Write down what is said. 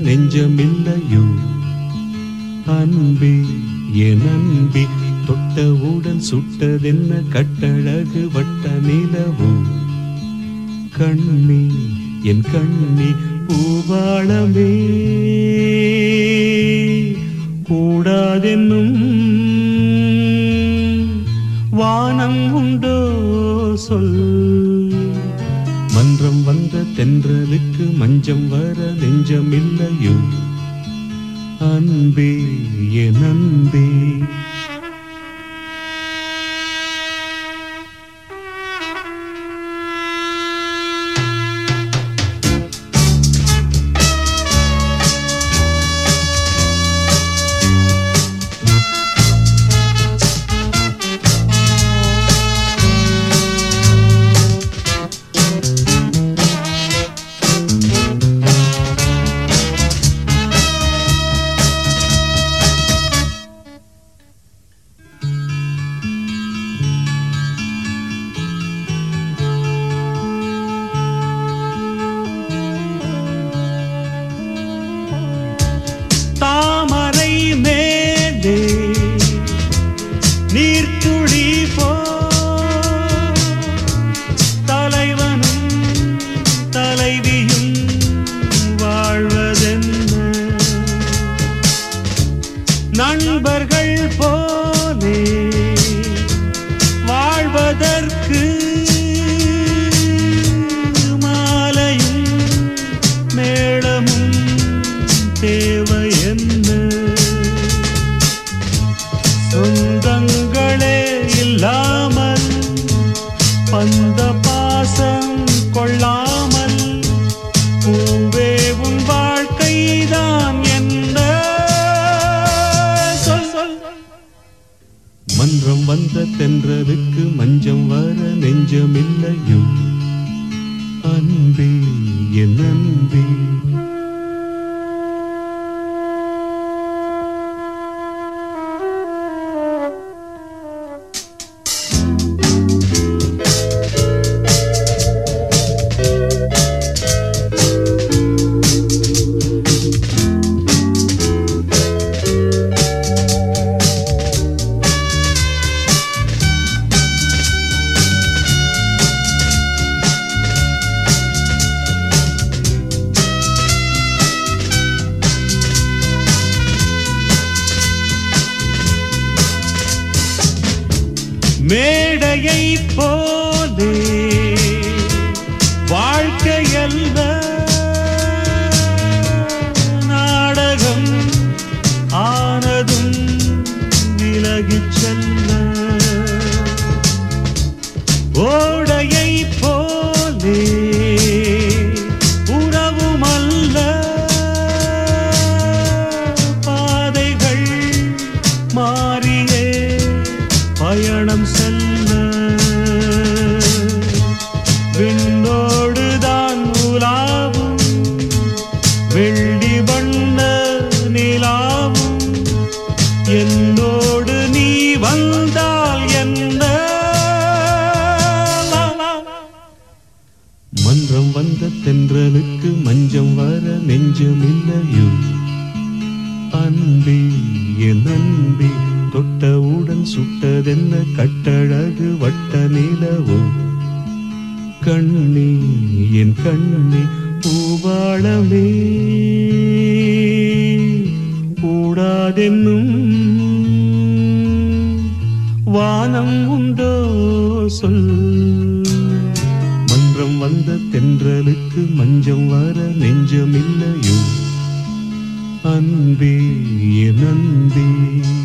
நெஞ்சமில்லையோ அன்பே என் அன்பே தொட்டவுடன் சுட்டதென்ன கட்டழகு வட்ட நிலவோ கண்ணே என் கண்ணே பூவாளமே கூடாதென்னும் வானம் உண்டோ சொல் மன்றம் வந்த தென்றலுக்கு மஞ்சம் வர நெஞ்சமில்லையோ அன்பே என் அன்பே தாமரை மேலே நீர்த்துளி போ தலைவனும் தலைவியும் வாழ்வதென்ன நண்பர்கள் போலே வாழ்வதற்கு மாலையும் மேளமும் தேவை என்ன சொந்தங்களே இல்லாமல் பந்த பாசம் கொள்ளாமல் பூவே உன் வாழ்க்கைதான் என்ன சொல் மன்றம் வந்த தென்றலுக்கு மஞ்சம் வர நெஞ்சமில்லையோ அன்பே என் அன்பே மேடையை போலே வாழ்க்கையல்ல நாடகம் ஆனதும் விலகிச் செல்ல ஓடையை போலே உறவுமல்ல பாதைகள் மாறியே பயணம் செல்ல விண்ணோடுதான் உலாவும் வெள்ளி வண்ண நிலாவும் என்னோடு நீ வந்தால் என்ன மன்றம் வந்த தென்றலுக்கு மஞ்சம் வர நெஞ்சமில்லையோ அன்பே என் அன்பே தொட்டவுடன் சுட்டதென்ன கட்டழகு வட்ட நிலவோ கண்ணே என் கண்ணே பூவாளமே கூடாதென்னும் வானம் உண்டோ சொல் மன்றம் வந்த தென்றலுக்கு மஞ்சம் வர நெஞ்சமில்லையோ அன்பே என் அன்பே